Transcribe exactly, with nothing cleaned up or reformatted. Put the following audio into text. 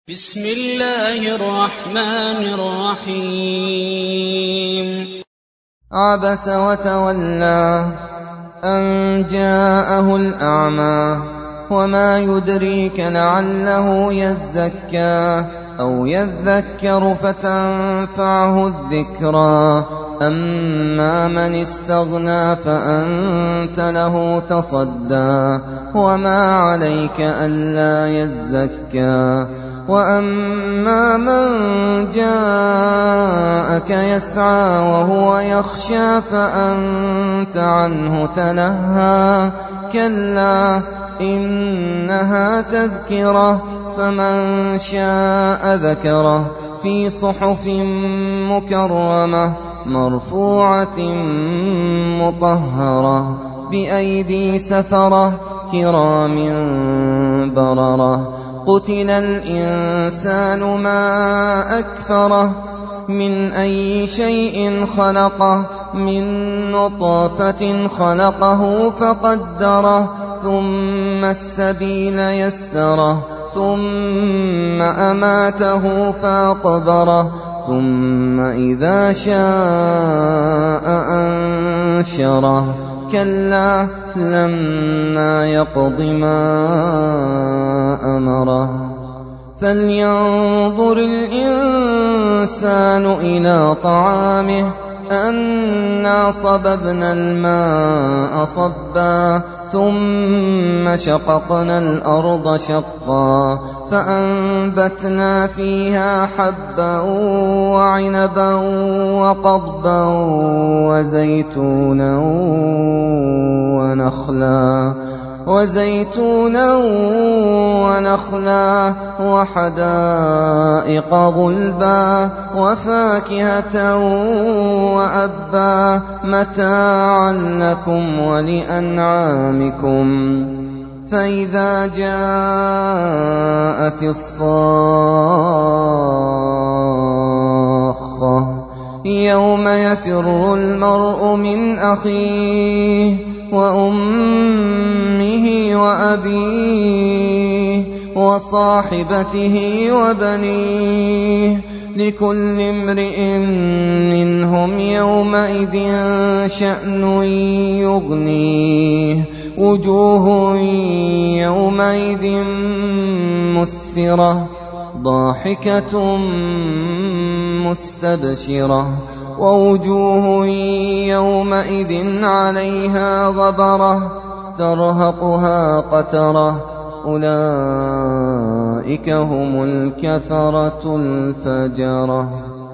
بسم الله الرحمن الرحيم عبس وتولى أن جاءه الأعمى وما يدريك لعله يزكى أو يذكر فتنفعه الذكرى أما من استغنى فأنت له تصدى وما عليك ألا يزكى وأما من جاءك يسعى وهو يخشى فأنت عنه تلهى كلا إنها تذكرة فمن شاء ذكره في صحف مكرمة مرفوعة مطهرة بأيدي سفرة كرام بررة قتل الإنسان ما أكفره من أي شيء خلقه من نطفة خلقه فقدره ثم السبيل يسره ثم أماته فأقبره ثم إذا شاء أنشره كلا لما يقض ما أمره فلينظر الإنسان إلى طعامه أنا صببنا الماء صبا ثم شققنا الأرض شقا فأنبتنا فيها حبا وعنبا وقضبا وزيتونا ونخلا وزيتونا ونخلا وحدائق غلبا وفاكهة وأبا متاعا لكم ولأنعامكم فإذا جاءت الصاخة يوم يفر المرء من أخيه وأمه وأبيه وصاحبته وبنيه لكل امرئ منهم يومئذ شأن يغنيه وجوه يومئذ مسفرة ضاحكة مستبشرة ووجوه يومئذ عليها غبرة ترهقها قترة أولئك هم الكفرة الفجرة.